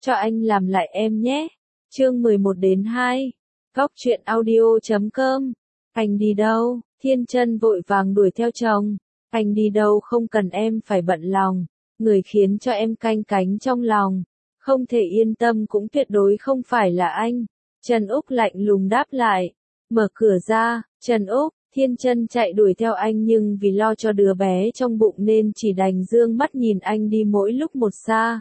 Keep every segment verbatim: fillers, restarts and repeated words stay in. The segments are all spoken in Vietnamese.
cho anh làm lại em nhé. Chương mười một đến hai. Góc truyện audio chấm com. Anh đi đâu? Thiên Chân vội vàng đuổi theo chồng. Anh đi đâu không cần em phải bận lòng. Người khiến cho em canh cánh trong lòng, không thể yên tâm cũng tuyệt đối không phải là anh. Trần Úc lạnh lùng đáp lại. Mở cửa ra, Trần Úc. Thiên Chân chạy đuổi theo anh nhưng vì lo cho đứa bé trong bụng nên chỉ đành dương mắt nhìn anh đi mỗi lúc một xa.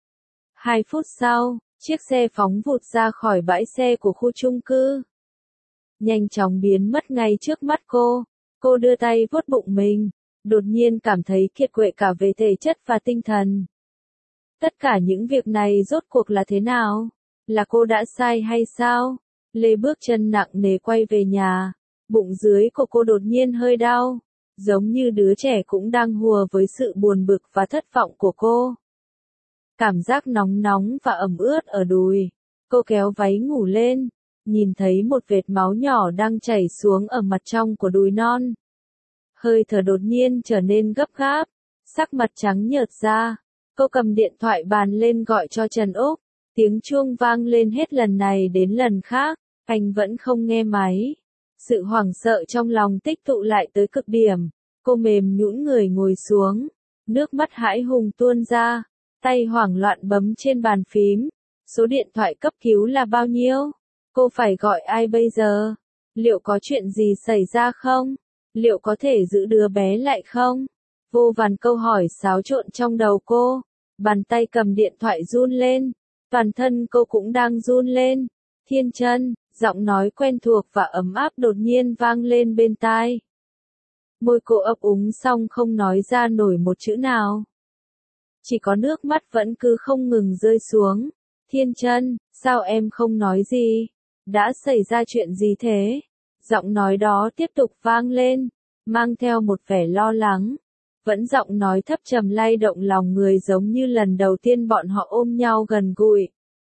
Hai phút sau, chiếc xe phóng vụt ra khỏi bãi xe của khu chung cư, nhanh chóng biến mất ngay trước mắt cô. Cô đưa tay vuốt bụng mình, đột nhiên cảm thấy kiệt quệ cả về thể chất và tinh thần. Tất cả những việc này rốt cuộc là thế nào? Là cô đã sai hay sao? Lê bước chân nặng nề quay về nhà. Bụng dưới của cô đột nhiên hơi đau, giống như đứa trẻ cũng đang hùa với sự buồn bực và thất vọng của cô. Cảm giác nóng nóng và ẩm ướt ở đùi. Cô kéo váy ngủ lên, nhìn thấy một vệt máu nhỏ đang chảy xuống ở mặt trong của đùi non. Hơi thở đột nhiên trở nên gấp gáp, sắc mặt trắng nhợt ra. Cô cầm điện thoại bàn lên gọi cho Trần Úc. Tiếng chuông vang lên hết lần này đến lần khác, anh vẫn không nghe máy. Sự hoảng sợ trong lòng tích tụ lại tới cực điểm. Cô mềm nhũn người ngồi xuống, nước mắt hãi hùng tuôn ra, tay hoảng loạn bấm trên bàn phím. Số điện thoại cấp cứu là bao nhiêu? Cô phải gọi ai bây giờ? Liệu có chuyện gì xảy ra không? Liệu có thể giữ đứa bé lại không? Vô vàn câu hỏi xáo trộn trong đầu cô. Bàn tay cầm điện thoại run lên, toàn thân cô cũng đang run lên. Thiên Chân, giọng nói quen thuộc và ấm áp đột nhiên vang lên bên tai. Môi cô ấp úng xong không nói ra nổi một chữ nào. Chỉ có nước mắt vẫn cứ không ngừng rơi xuống. Thiên Chân, sao em không nói gì? Đã xảy ra chuyện gì thế? Giọng nói đó tiếp tục vang lên, mang theo một vẻ lo lắng. Vẫn giọng nói thấp trầm lay động lòng người giống như lần đầu tiên bọn họ ôm nhau gần gũi.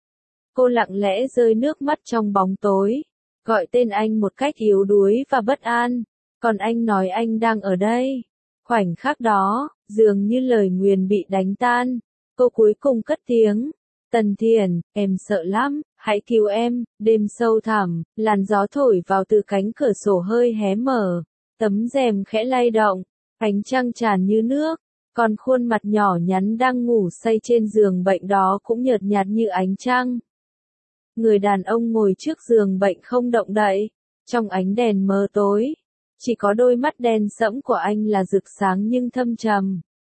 Cô lặng lẽ rơi nước mắt trong bóng tối, gọi tên anh một cách yếu đuối và bất an. Còn anh nói anh đang ở đây. Khoảnh khắc đó, dường như lời nguyền bị đánh tan. Cô cuối cùng cất tiếng. Tần Thiền, em sợ lắm, hãy cứu em. Đêm sâu thẳm, làn gió thổi vào từ cánh cửa sổ hơi hé mở. Tấm rèm khẽ lay động, ánh trăng tràn như nước. Còn khuôn mặt nhỏ nhắn đang ngủ say trên giường bệnh đó cũng nhợt nhạt như ánh trăng. Người đàn ông ngồi trước giường bệnh không động đậy. Trong ánh đèn mờ tối, chỉ có đôi mắt đen sẫm của anh là rực sáng nhưng thâm trầm.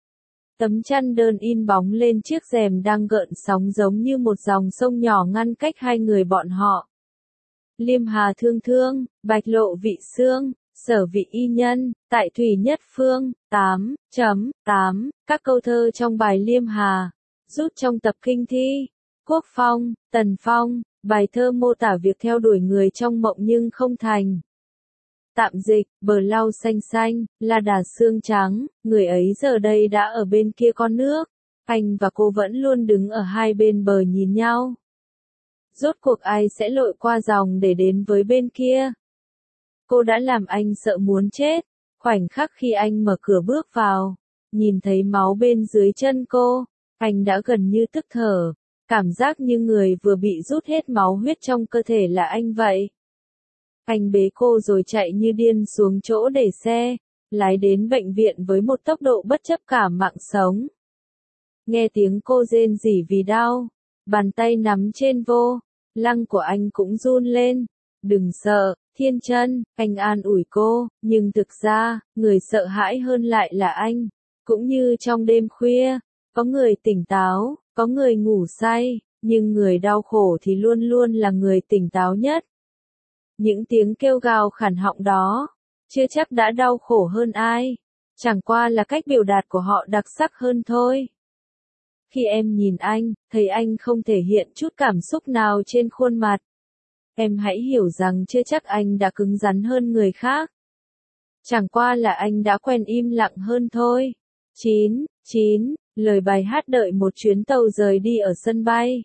Tấm chăn đơn in bóng lên chiếc rèm đang gợn sóng giống như một dòng sông nhỏ ngăn cách hai người bọn họ. Liêm Hà thương thương, Bạch Lộ vị xương, Sở vị y nhân, Tại thủy nhất phương. tám chấm tám. Các câu thơ trong bài Liêm Hà, rút trong tập kinh thi. Quốc Phong, Tần Phong, bài thơ mô tả việc theo đuổi người trong mộng nhưng không thành. Tạm dịch, bờ lau xanh xanh, là đà xương trắng, người ấy giờ đây đã ở bên kia con nước. Anh và cô vẫn luôn đứng ở hai bên bờ nhìn nhau. Rốt cuộc ai sẽ lội qua dòng để đến với bên kia? Cô đã làm anh sợ muốn chết. Khoảnh khắc khi anh mở cửa bước vào, nhìn thấy máu bên dưới chân cô, anh đã gần như tức thở. Cảm giác như người vừa bị rút hết máu huyết trong cơ thể là anh vậy. Anh bế cô rồi chạy như điên xuống chỗ để xe, lái đến bệnh viện với một tốc độ bất chấp cả mạng sống. Nghe tiếng cô rên rỉ vì đau, bàn tay nắm trên vô lăng của anh cũng run lên. Đừng sợ, Thiên Chân, anh an ủi cô, nhưng thực ra, người sợ hãi hơn lại là anh. Cũng như trong đêm khuya, có người tỉnh táo, có người ngủ say, nhưng người đau khổ thì luôn luôn là người tỉnh táo nhất. Những tiếng kêu gào khản họng đó, chưa chắc đã đau khổ hơn ai, chẳng qua là cách biểu đạt của họ đặc sắc hơn thôi. Khi em nhìn anh, thấy anh không thể hiện chút cảm xúc nào trên khuôn mặt. Em hãy hiểu rằng chưa chắc anh đã cứng rắn hơn người khác. Chẳng qua là anh đã quen im lặng hơn thôi. chín, chín, lời bài hát đợi một chuyến tàu rời đi ở sân bay.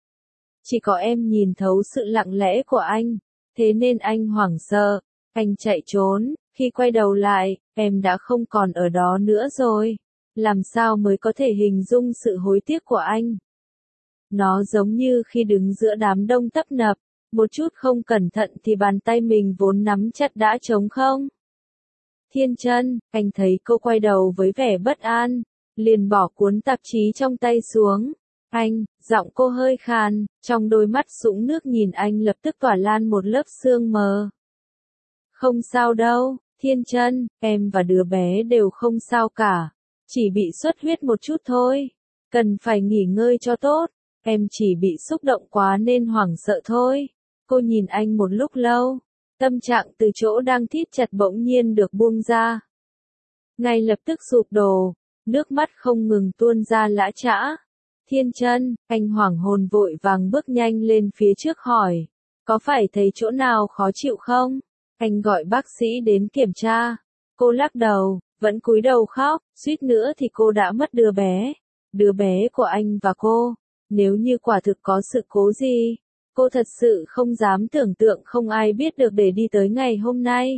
Chỉ có em nhìn thấu sự lặng lẽ của anh, thế nên anh hoảng sợ, anh chạy trốn, khi quay đầu lại, em đã không còn ở đó nữa rồi. Làm sao mới có thể hình dung sự hối tiếc của anh? Nó giống như khi đứng giữa đám đông tấp nập, một chút không cẩn thận thì bàn tay mình vốn nắm chặt đã trống không. Thiên Chân, anh thấy cô quay đầu với vẻ bất an, liền bỏ cuốn tạp chí trong tay xuống. Anh, giọng cô hơi khàn, trong đôi mắt sũng nước nhìn anh lập tức tỏa lan một lớp sương mờ. Không sao đâu, Thiên Chân, em và đứa bé đều không sao cả. Chỉ bị xuất huyết một chút thôi. Cần phải nghỉ ngơi cho tốt. Em chỉ bị xúc động quá nên hoảng sợ thôi. Cô nhìn anh một lúc lâu. Tâm trạng từ chỗ đang thít chặt bỗng nhiên được buông ra. Ngay lập tức sụp đổ. Nước mắt không ngừng tuôn ra lã chã. Thiên Chân, anh hoảng hồn vội vàng bước nhanh lên phía trước hỏi. Có phải thấy chỗ nào khó chịu không? Anh gọi bác sĩ đến kiểm tra. Cô lắc đầu, vẫn cúi đầu khóc, suýt nữa thì cô đã mất đứa bé. Đứa bé của anh và cô. Nếu như quả thực có sự cố gì, cô thật sự không dám tưởng tượng không ai biết được để đi tới ngày hôm nay.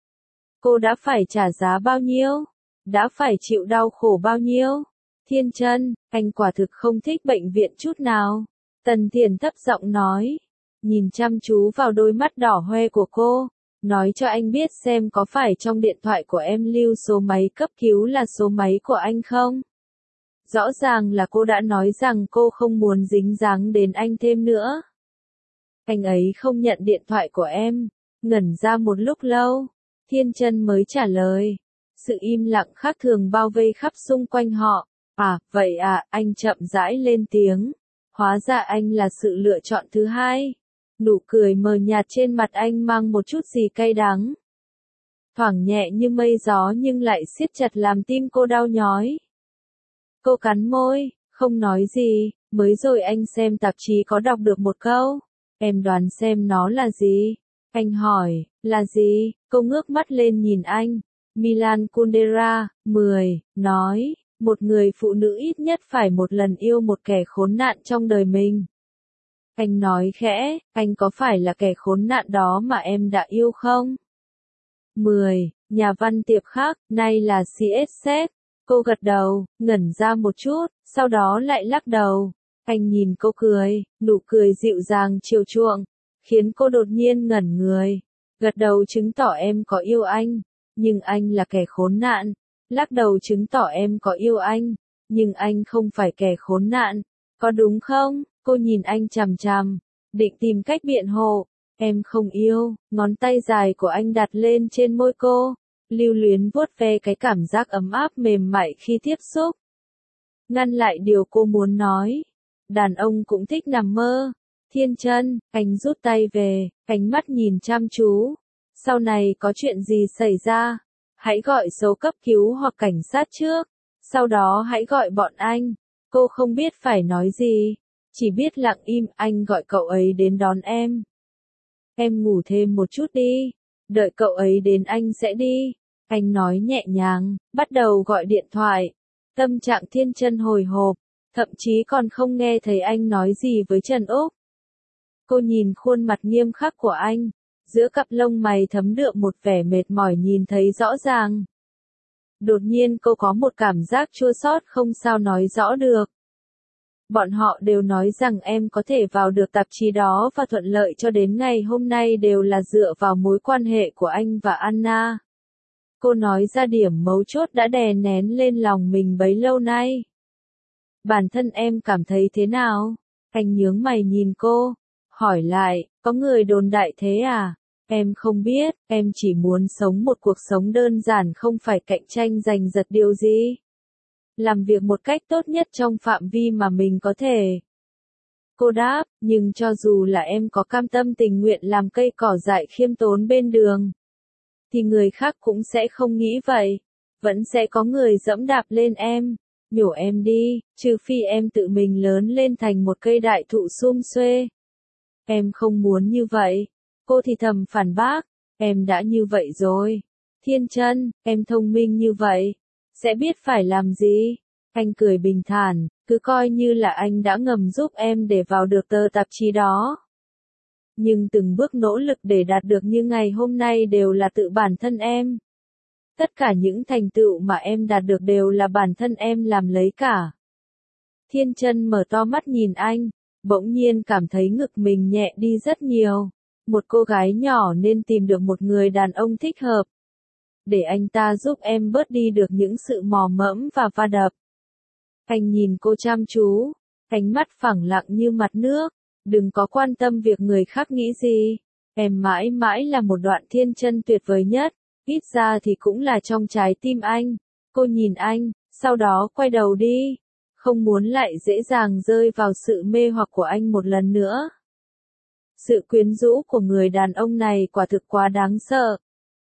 Cô đã phải trả giá bao nhiêu? Đã phải chịu đau khổ bao nhiêu? Thiên Chân, anh quả thực không thích bệnh viện chút nào. Tần Thiền thấp giọng nói, nhìn chăm chú vào đôi mắt đỏ hoe của cô, nói cho anh biết xem có phải trong điện thoại của em lưu số máy cấp cứu là số máy của anh không? Rõ ràng là cô đã nói rằng cô không muốn dính dáng đến anh thêm nữa. Anh ấy không nhận điện thoại của em, ngẩn ra một lúc lâu, Thiên Chân mới trả lời. Sự im lặng khác thường bao vây khắp xung quanh họ. À, vậy à, anh chậm rãi lên tiếng. Hóa ra anh là sự lựa chọn thứ hai. Nụ cười mờ nhạt trên mặt anh mang một chút gì cay đắng. Thoảng nhẹ như mây gió nhưng lại siết chặt làm tim cô đau nhói. Cô cắn môi, không nói gì, mới rồi anh xem tạp chí có đọc được một câu. Em đoán xem nó là gì? Anh hỏi, là gì? Cô ngước mắt lên nhìn anh. Milan Kundera, mười, nói, một người phụ nữ ít nhất phải một lần yêu một kẻ khốn nạn trong đời mình. Anh nói khẽ, anh có phải là kẻ khốn nạn đó mà em đã yêu không? mười, nhà văn tiệp khắc, nay là xê ét xét. Cô gật đầu, ngẩn ra một chút, sau đó lại lắc đầu. Anh nhìn cô cười, nụ cười dịu dàng chiều chuộng, khiến cô đột nhiên ngẩn người. Gật đầu chứng tỏ em có yêu anh, nhưng anh là kẻ khốn nạn. Lắc đầu chứng tỏ em có yêu anh, nhưng anh không phải kẻ khốn nạn. Có đúng không? Cô nhìn anh chằm chằm, định tìm cách biện hộ. Em không yêu, ngón tay dài của anh đặt lên trên môi cô, lưu luyến vuốt ve cái cảm giác ấm áp mềm mại khi tiếp xúc. Ngăn lại điều cô muốn nói. Đàn ông cũng thích nằm mơ. Thiên Chân, anh rút tay về, ánh mắt nhìn chăm chú. Sau này có chuyện gì xảy ra, hãy gọi số cấp cứu hoặc cảnh sát trước. Sau đó hãy gọi bọn anh. Cô không biết phải nói gì, chỉ biết lặng im. Anh gọi cậu ấy đến đón em. Em ngủ thêm một chút đi, đợi cậu ấy đến anh sẽ đi. Anh nói nhẹ nhàng, bắt đầu gọi điện thoại. Tâm trạng Thiên Chân hồi hộp, thậm chí còn không nghe thấy anh nói gì với Trần Úc. Cô nhìn khuôn mặt nghiêm khắc của anh, giữa cặp lông mày thấm đượm một vẻ mệt mỏi nhìn thấy rõ ràng. Đột nhiên cô có một cảm giác chua xót không sao nói rõ được. Bọn họ đều nói rằng em có thể vào được tạp chí đó và thuận lợi cho đến ngày hôm nay đều là dựa vào mối quan hệ của anh và Anna. Cô nói ra điểm mấu chốt đã đè nén lên lòng mình bấy lâu nay. Bản thân em cảm thấy thế nào? Anh nhướng mày nhìn cô, hỏi lại, có người đồn đại thế à? Em không biết, em chỉ muốn sống một cuộc sống đơn giản không phải cạnh tranh giành giật điều gì. Làm việc một cách tốt nhất trong phạm vi mà mình có thể. Cô đáp, nhưng cho dù là em có cam tâm tình nguyện làm cây cỏ dại khiêm tốn bên đường, thì người khác cũng sẽ không nghĩ vậy. Vẫn sẽ có người dẫm đạp lên em, nhổ em đi, trừ phi em tự mình lớn lên thành một cây đại thụ sum xuê. Em không muốn như vậy. Cô thì thầm phản bác, em đã như vậy rồi. Thiên Chân, em thông minh như vậy, sẽ biết phải làm gì. Anh cười bình thản, cứ coi như là anh đã ngầm giúp em để vào được tờ tạp chí đó. Nhưng từng bước nỗ lực để đạt được như ngày hôm nay đều là tự bản thân em. Tất cả những thành tựu mà em đạt được đều là bản thân em làm lấy cả. Thiên Chân mở to mắt nhìn anh, bỗng nhiên cảm thấy ngực mình nhẹ đi rất nhiều. Một cô gái nhỏ nên tìm được một người đàn ông thích hợp. Để anh ta giúp em bớt đi được những sự mò mẫm và va đập. Anh nhìn cô chăm chú, ánh mắt phẳng lặng như mặt nước. Đừng có quan tâm việc người khác nghĩ gì. Em mãi mãi là một đoạn thiên chân tuyệt vời nhất, ít ra thì cũng là trong trái tim anh. Cô nhìn anh, sau đó quay đầu đi. Không muốn lại dễ dàng rơi vào sự mê hoặc của anh một lần nữa. Sự quyến rũ của người đàn ông này quả thực quá đáng sợ.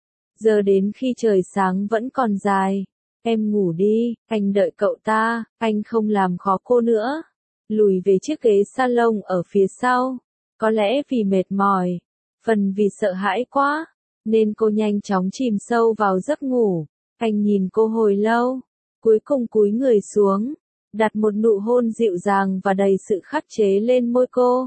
Giờ đến khi trời sáng vẫn còn dài. Em ngủ đi, anh đợi cậu ta, anh không làm khó cô nữa. Lùi về chiếc ghế salon ở phía sau. Có lẽ vì mệt mỏi, phần vì sợ hãi quá, nên cô nhanh chóng chìm sâu vào giấc ngủ. Anh nhìn cô hồi lâu, cuối cùng cúi người xuống, đặt một nụ hôn dịu dàng và đầy sự khắc chế lên môi cô.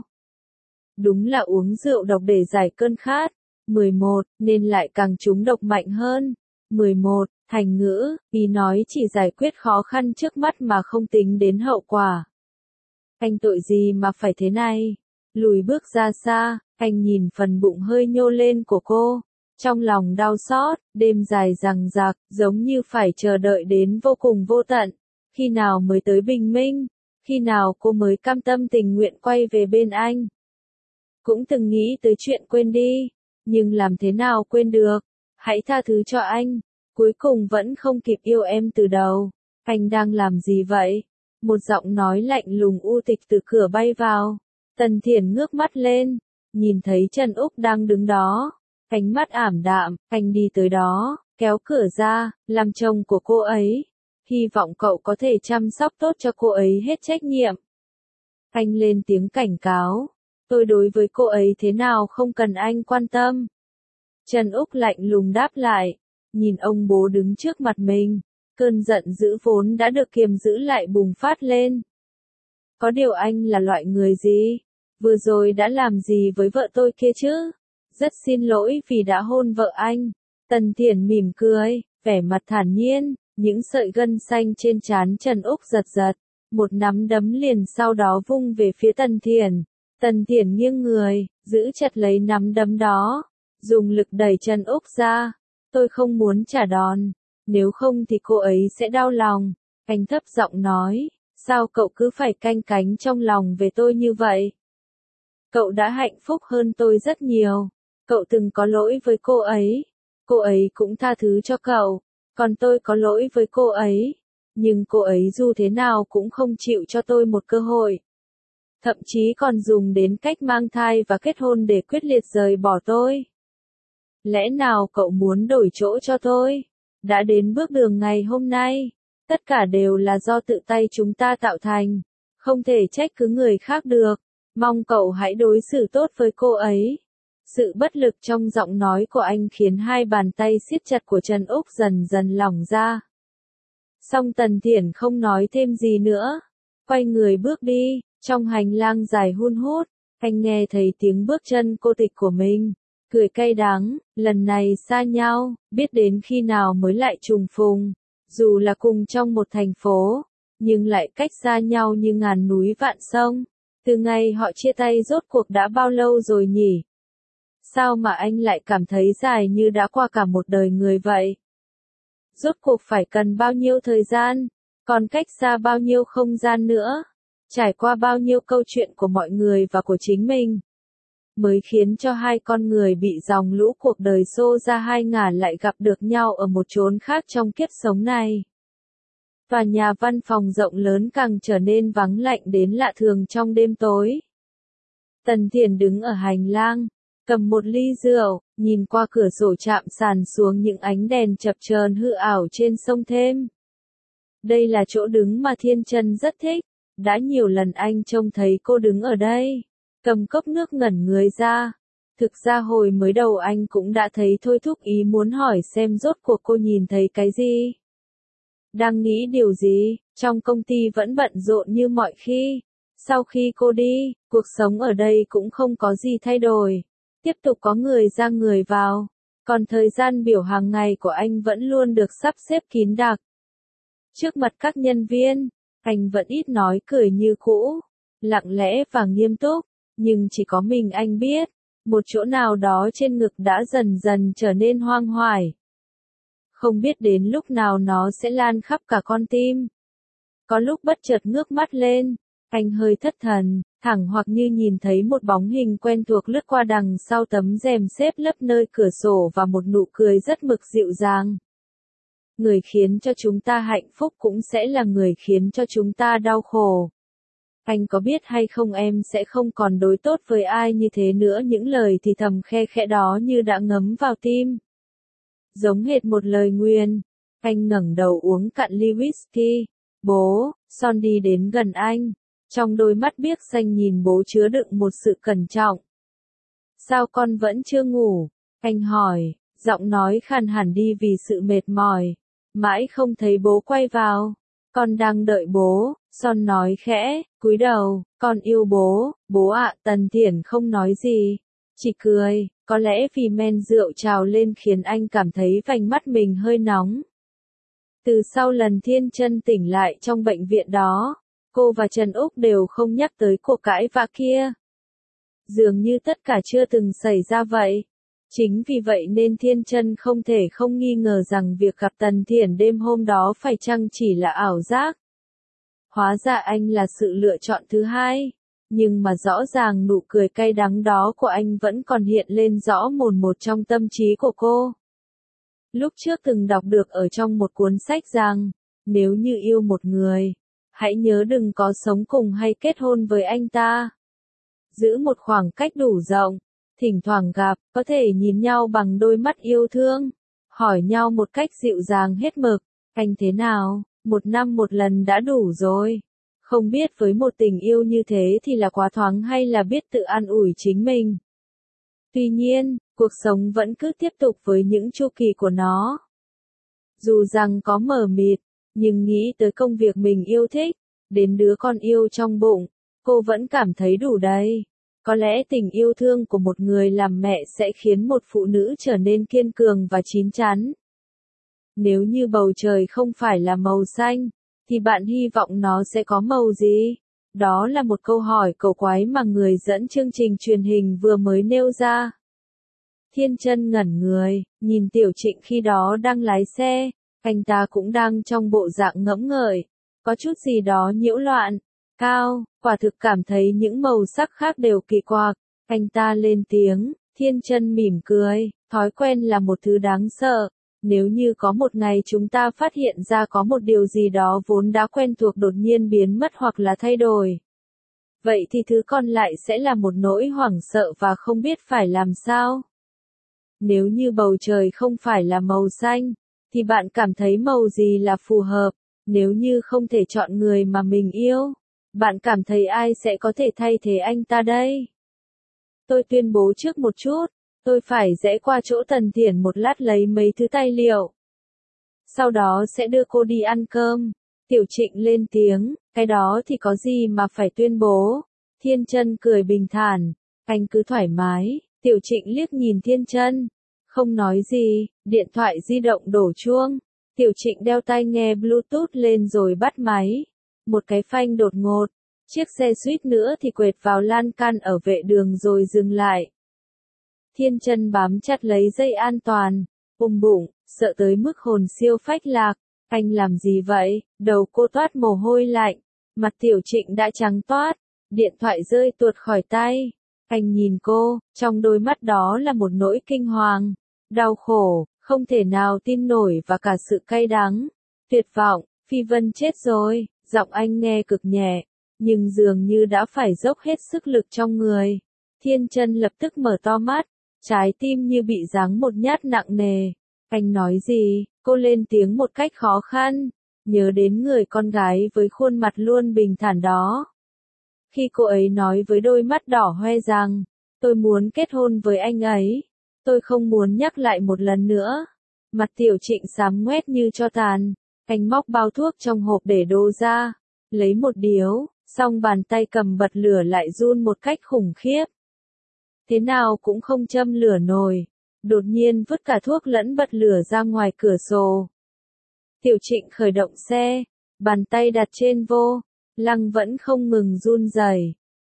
Đúng là uống rượu độc để giải cơn khát. mười một, nên lại càng trúng độc mạnh hơn. mười một, thành ngữ, ý nói chỉ giải quyết khó khăn trước mắt mà không tính đến hậu quả. Anh tội gì mà phải thế này? Lùi bước ra xa, anh nhìn phần bụng hơi nhô lên của cô. Trong lòng đau xót, đêm dài dằng dặc, giống như phải chờ đợi đến vô cùng vô tận. Khi nào mới tới bình minh? Khi nào cô mới cam tâm tình nguyện quay về bên anh? Cũng từng nghĩ tới chuyện quên đi, nhưng làm thế nào quên được? Hãy tha thứ cho anh. Cuối cùng vẫn không kịp yêu em từ đầu. Anh đang làm gì vậy? Một giọng nói lạnh lùng u tịch từ cửa bay vào. Tần Thiển ngước mắt lên, nhìn thấy Trần Úc đang đứng đó. Ánh mắt ảm đạm, anh đi tới đó, kéo cửa ra, làm chồng của cô ấy. Hy vọng cậu có thể chăm sóc tốt cho cô ấy hết trách nhiệm. Anh lên tiếng cảnh cáo. Tôi đối với cô ấy thế nào không cần anh quan tâm. Trần Úc lạnh lùng đáp lại, nhìn ông bố đứng trước mặt mình. Cơn giận dữ vốn đã được kiềm giữ lại bùng phát lên. Có điều anh là loại người gì? Vừa rồi đã làm gì với vợ tôi kia chứ? Rất xin lỗi vì đã hôn vợ anh. Tần Thiển mỉm cười, vẻ mặt thản nhiên, những sợi gân xanh trên trán Trần Úc giật giật. Một nắm đấm liền sau đó vung về phía Tần Thiển. Tần Thiển nghiêng người, giữ chặt lấy nắm đấm đó, dùng lực đẩy Trần Úc ra. Tôi không muốn trả đòn, nếu không thì cô ấy sẽ đau lòng. Anh thấp giọng nói, sao cậu cứ phải canh cánh trong lòng về tôi như vậy? Cậu đã hạnh phúc hơn tôi rất nhiều. Cậu từng có lỗi với cô ấy. Cô ấy cũng tha thứ cho cậu. Còn tôi có lỗi với cô ấy. Nhưng cô ấy dù thế nào cũng không chịu cho tôi một cơ hội. Thậm chí còn dùng đến cách mang thai và kết hôn để quyết liệt rời bỏ tôi. Lẽ nào cậu muốn đổi chỗ cho tôi? Đã đến bước đường ngày hôm nay. Tất cả đều là do tự tay chúng ta tạo thành. Không thể trách cứ người khác được. Mong cậu hãy đối xử tốt với cô ấy. Sự bất lực trong giọng nói của anh khiến hai bàn tay siết chặt của Trần Úc dần dần lỏng ra. Song Tần Thiển không nói thêm gì nữa. Quay người bước đi, trong hành lang dài hun hút, anh nghe thấy tiếng bước chân cô tịch của mình. Cười cay đắng, lần này xa nhau, biết đến khi nào mới lại trùng phùng. Dù là cùng trong một thành phố, nhưng lại cách xa nhau như ngàn núi vạn sông. Từ ngày họ chia tay rốt cuộc đã bao lâu rồi nhỉ? Sao mà anh lại cảm thấy dài như đã qua cả một đời người vậy? Rốt cuộc phải cần bao nhiêu thời gian? Còn cách xa bao nhiêu không gian nữa? Trải qua bao nhiêu câu chuyện của mọi người và của chính mình? Mới khiến cho hai con người bị dòng lũ cuộc đời xô ra hai ngả lại gặp được nhau ở một chốn khác trong kiếp sống này. Tòa nhà văn phòng rộng lớn càng trở nên vắng lạnh đến lạ thường trong đêm tối. Tần Thiển đứng ở hành lang, cầm một ly rượu, nhìn qua cửa sổ chạm sàn xuống những ánh đèn chập chờn hư ảo trên sông Thêm. Đây là chỗ đứng mà Thiên Chân rất thích, đã nhiều lần anh trông thấy cô đứng ở đây, cầm cốc nước ngẩn người ra. Thực ra hồi mới đầu anh cũng đã thấy thôi thúc ý muốn hỏi xem rốt cuộc cô nhìn thấy cái gì. Đang nghĩ điều gì, trong công ty vẫn bận rộn như mọi khi. Sau khi cô đi, cuộc sống ở đây cũng không có gì thay đổi. Tiếp tục có người ra người vào. Còn thời gian biểu hàng ngày của anh vẫn luôn được sắp xếp kín đặc. Trước mặt các nhân viên, anh vẫn ít nói cười như cũ. lặng lẽ và nghiêm túc, nhưng chỉ có mình anh biết, một chỗ nào đó trên ngực đã dần dần trở nên hoang hoài. Không biết đến lúc nào nó sẽ lan khắp cả con tim. Có lúc bất chợt ngước mắt lên, anh hơi thất thần, thẳng hoặc như nhìn thấy một bóng hình quen thuộc lướt qua đằng sau tấm rèm xếp lấp nơi cửa sổ và một nụ cười rất mực dịu dàng. Người khiến cho chúng ta hạnh phúc cũng sẽ là người khiến cho chúng ta đau khổ. Anh có biết hay không em sẽ không còn đối tốt với ai như thế nữa, những lời thì thầm khe khẽ đó như đã ngấm vào tim. Giống hệt một lời nguyền. Anh ngẩng đầu uống cạn ly whisky. Bố, Son đi đến gần anh. Trong đôi mắt biếc xanh nhìn bố chứa đựng một sự cẩn trọng. Sao con vẫn chưa ngủ? Anh hỏi, giọng nói khàn hẳn đi vì sự mệt mỏi. Mãi không thấy bố quay vào. Con đang đợi bố, Son nói khẽ, cúi đầu, con yêu bố, bố ạ. Tần Thiển không nói gì, chỉ cười, có lẽ vì men rượu trào lên khiến anh cảm thấy vành mắt mình hơi nóng. Từ sau lần Thiên Chân tỉnh lại trong bệnh viện đó, cô và Trần Úc đều không nhắc tới cuộc cãi vã kia. Dường như tất cả chưa từng xảy ra vậy. Chính vì vậy nên Thiên Chân không thể không nghi ngờ rằng việc gặp Tần Thiển đêm hôm đó phải chăng chỉ là ảo giác. Hóa ra anh là sự lựa chọn thứ hai, nhưng mà rõ ràng nụ cười cay đắng đó của anh vẫn còn hiện lên rõ mồn một trong tâm trí của cô. Lúc trước từng đọc được ở trong một cuốn sách rằng, nếu như yêu một người, hãy nhớ đừng có sống cùng hay kết hôn với anh ta. Giữ một khoảng cách đủ rộng, thỉnh thoảng gặp, có thể nhìn nhau bằng đôi mắt yêu thương, hỏi nhau một cách dịu dàng hết mực, anh thế nào, một năm một lần đã đủ rồi. Không biết với một tình yêu như thế thì là quá thoáng hay là biết tự an ủi chính mình. Tuy nhiên, cuộc sống vẫn cứ tiếp tục với những chu kỳ của nó. Dù rằng có mờ mịt, nhưng nghĩ tới công việc mình yêu thích, đến đứa con yêu trong bụng, cô vẫn cảm thấy đủ đầy. Có lẽ tình yêu thương của một người làm mẹ sẽ khiến một phụ nữ trở nên kiên cường và chín chắn. Nếu như bầu trời không phải là màu xanh, thì bạn hy vọng nó sẽ có màu gì? Đó là một câu hỏi cầu quái mà người dẫn chương trình truyền hình vừa mới nêu ra. Thiên Chân ngẩn người, nhìn Tiểu Trịnh khi đó đang lái xe, anh ta cũng đang trong bộ dạng ngẫm ngợi, có chút gì đó nhiễu loạn. Cao, quả thực cảm thấy những màu sắc khác đều kỳ quặc. Anh ta lên tiếng, Thiên Chân mỉm cười, thói quen là một thứ đáng sợ. Nếu như có một ngày chúng ta phát hiện ra có một điều gì đó vốn đã quen thuộc đột nhiên biến mất hoặc là thay đổi, vậy thì thứ còn lại sẽ là một nỗi hoảng sợ và không biết phải làm sao. Nếu như bầu trời không phải là màu xanh, thì bạn cảm thấy màu gì là phù hợp? Nếu như không thể chọn người mà mình yêu, bạn cảm thấy ai sẽ có thể thay thế anh ta đây? Tôi tuyên bố trước một chút, tôi phải rẽ qua chỗ Tần Thiển một lát lấy mấy thứ tài liệu. Sau đó sẽ đưa cô đi ăn cơm. Tiểu Trịnh lên tiếng, cái đó thì có gì mà phải tuyên bố. Thiên Chân cười bình thản, anh cứ thoải mái. Tiểu Trịnh liếc nhìn Thiên Chân, không nói gì, điện thoại di động đổ chuông. Tiểu Trịnh đeo tai nghe Bluetooth lên rồi bắt máy. Một cái phanh đột ngột, chiếc xe suýt nữa thì quệt vào lan can ở vệ đường rồi dừng lại. Thiên Chân bám chặt lấy dây an toàn, ôm bụng, sợ tới mức hồn siêu phách lạc. Anh làm gì vậy? Đầu cô toát mồ hôi lạnh, mặt Tiểu Trịnh đã trắng toát, điện thoại rơi tuột khỏi tay. Anh nhìn cô, trong đôi mắt đó là một nỗi kinh hoàng, đau khổ, không thể nào tin nổi và cả sự cay đắng, tuyệt vọng. Phi Vân chết rồi, giọng anh nghe cực nhẹ, nhưng dường như đã phải dốc hết sức lực trong người. Thiên Chân lập tức mở to mắt, trái tim như bị giáng một nhát nặng nề. Anh nói gì? Cô lên tiếng một cách khó khăn, nhớ đến người con gái với khuôn mặt luôn bình thản đó. Khi cô ấy nói với đôi mắt đỏ hoe rằng, tôi muốn kết hôn với anh ấy, tôi không muốn nhắc lại một lần nữa. Mặt Tiểu Trịnh xám ngoét như tro tàn, anh móc bao thuốc trong hộp để đồ ra, lấy một điếu, xong bàn tay cầm bật lửa lại run một cách khủng khiếp. Thế nào cũng không châm lửa nổi, đột nhiên vứt cả thuốc lẫn bật lửa ra ngoài cửa sổ. Tiểu Trịnh khởi động xe, bàn tay đặt trên vô lăng vẫn không ngừng run rẩy.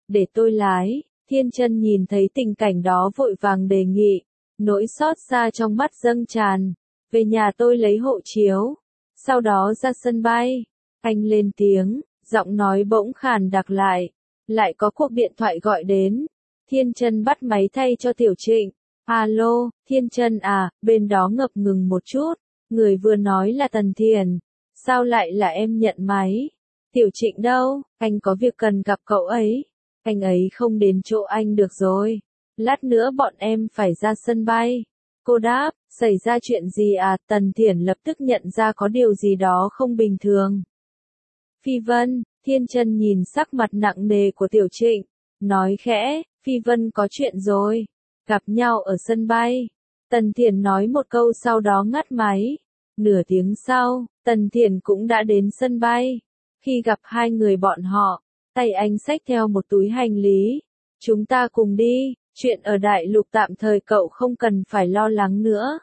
để tôi lái. Thiên Chân nhìn thấy tình cảnh đó vội vàng đề nghị, nỗi xót xa trong mắt dâng tràn. Về nhà tôi lấy hộ chiếu, sau đó ra sân bay. Anh lên tiếng, giọng nói bỗng khàn đặc lại. Lại có cuộc điện thoại gọi đến. Thiên Chân bắt máy thay cho Tiểu Trịnh. Alo, Thiên Chân à, bên đó ngập ngừng một chút. Người vừa nói là Tần Thiền. Sao lại là em nhận máy? Tiểu Trịnh đâu, anh có việc cần gặp cậu ấy. Anh ấy không đến chỗ anh được rồi. Lát nữa bọn em phải ra sân bay. Cô đáp, xảy ra chuyện gì à? Tần Thiển lập tức nhận ra có điều gì đó không bình thường. Phi Vân, Thiên Chân nhìn sắc mặt nặng nề của Tiểu Trịnh, nói khẽ, Phi Vân có chuyện rồi. Gặp nhau ở sân bay. Tần Thiển nói một câu sau đó ngắt máy. Nửa tiếng sau, Tần Thiển cũng đã đến sân bay. Khi gặp hai người bọn họ, tay anh xách theo một túi hành lý. Chúng ta cùng đi, chuyện ở đại lục tạm thời cậu không cần phải lo lắng nữa.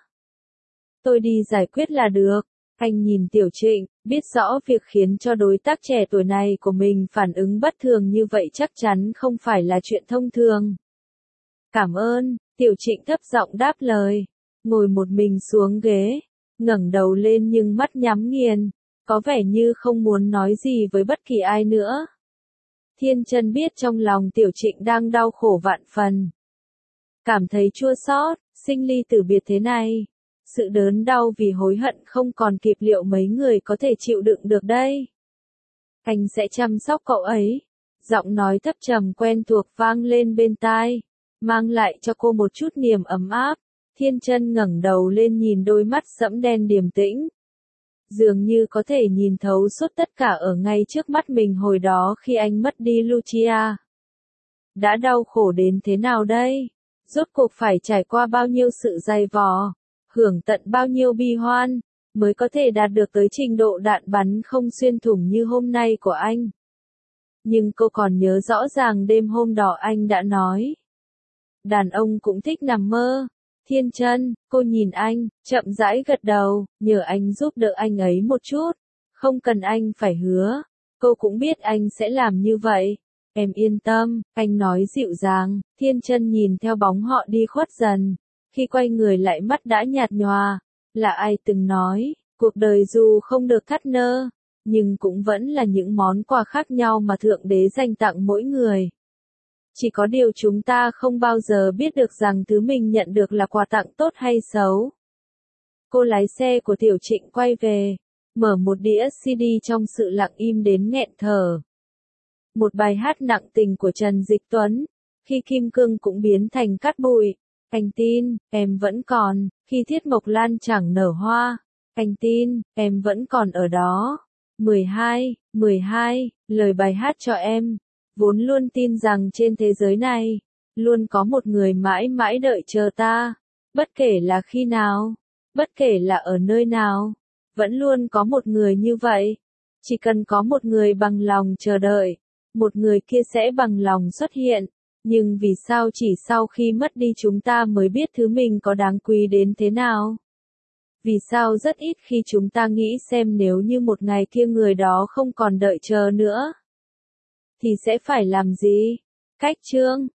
Tôi đi giải quyết là được. Anh nhìn Tiểu Trịnh, biết rõ việc khiến cho đối tác trẻ tuổi này của mình phản ứng bất thường như vậy chắc chắn không phải là chuyện thông thường. Cảm ơn, Tiểu Trịnh thấp giọng đáp lời. Ngồi một mình xuống ghế, ngẩng đầu lên nhưng mắt nhắm nghiền, có vẻ như không muốn nói gì với bất kỳ ai nữa. Thiên Chân biết trong lòng Tiểu Trịnh đang đau khổ vạn phần. Cảm thấy chua xót, sinh ly tử biệt thế này. Sự đớn đau vì hối hận không còn kịp liệu mấy người có thể chịu đựng được đây. Anh sẽ chăm sóc cậu ấy. Giọng nói thấp trầm quen thuộc vang lên bên tai, mang lại cho cô một chút niềm ấm áp. Thiên Chân ngẩng đầu lên nhìn đôi mắt sẫm đen điềm tĩnh. Dường như có thể nhìn thấu suốt tất cả ở ngay trước mắt mình hồi đó khi anh mất đi Lucia. Đã đau khổ đến thế nào đây? Rốt cuộc phải trải qua bao nhiêu sự dày vò, hưởng tận bao nhiêu bi hoan, mới có thể đạt được tới trình độ đạn bắn không xuyên thủng như hôm nay của anh. Nhưng cô còn nhớ rõ ràng đêm hôm đó anh đã nói. Đàn ông cũng thích nằm mơ. Thiên Chân, cô nhìn anh, chậm rãi gật đầu, nhờ anh giúp đỡ anh ấy một chút. Không cần anh phải hứa. Cô cũng biết anh sẽ làm như vậy. Em yên tâm, anh nói dịu dàng. Thiên Chân nhìn theo bóng họ đi khuất dần. Khi quay người lại mắt đã nhạt nhòa. Là ai từng nói, cuộc đời dù không được thắt nơ, nhưng cũng vẫn là những món quà khác nhau mà Thượng Đế dành tặng mỗi người. Chỉ có điều chúng ta không bao giờ biết được rằng thứ mình nhận được là quà tặng tốt hay xấu. Cô lái xe của Tiểu Trịnh quay về, mở một đĩa xê đê trong sự lặng im đến nghẹn thở. Một bài hát nặng tình của Trần Dịch Tuấn, khi kim cương cũng biến thành cát bụi. Anh tin, em vẫn còn, khi thiết mộc lan chẳng nở hoa. Anh tin, em vẫn còn ở đó. mười hai, mười hai, lời bài hát cho em. Vốn luôn tin rằng trên thế giới này, luôn có một người mãi mãi đợi chờ ta. Bất kể là khi nào, bất kể là ở nơi nào, vẫn luôn có một người như vậy. Chỉ cần có một người bằng lòng chờ đợi, một người kia sẽ bằng lòng xuất hiện. Nhưng vì sao chỉ sau khi mất đi chúng ta mới biết thứ mình có đáng quý đến thế nào? Vì sao rất ít khi chúng ta nghĩ xem nếu như một ngày kia người đó không còn đợi chờ nữa, thì sẽ phải làm gì? Cách chương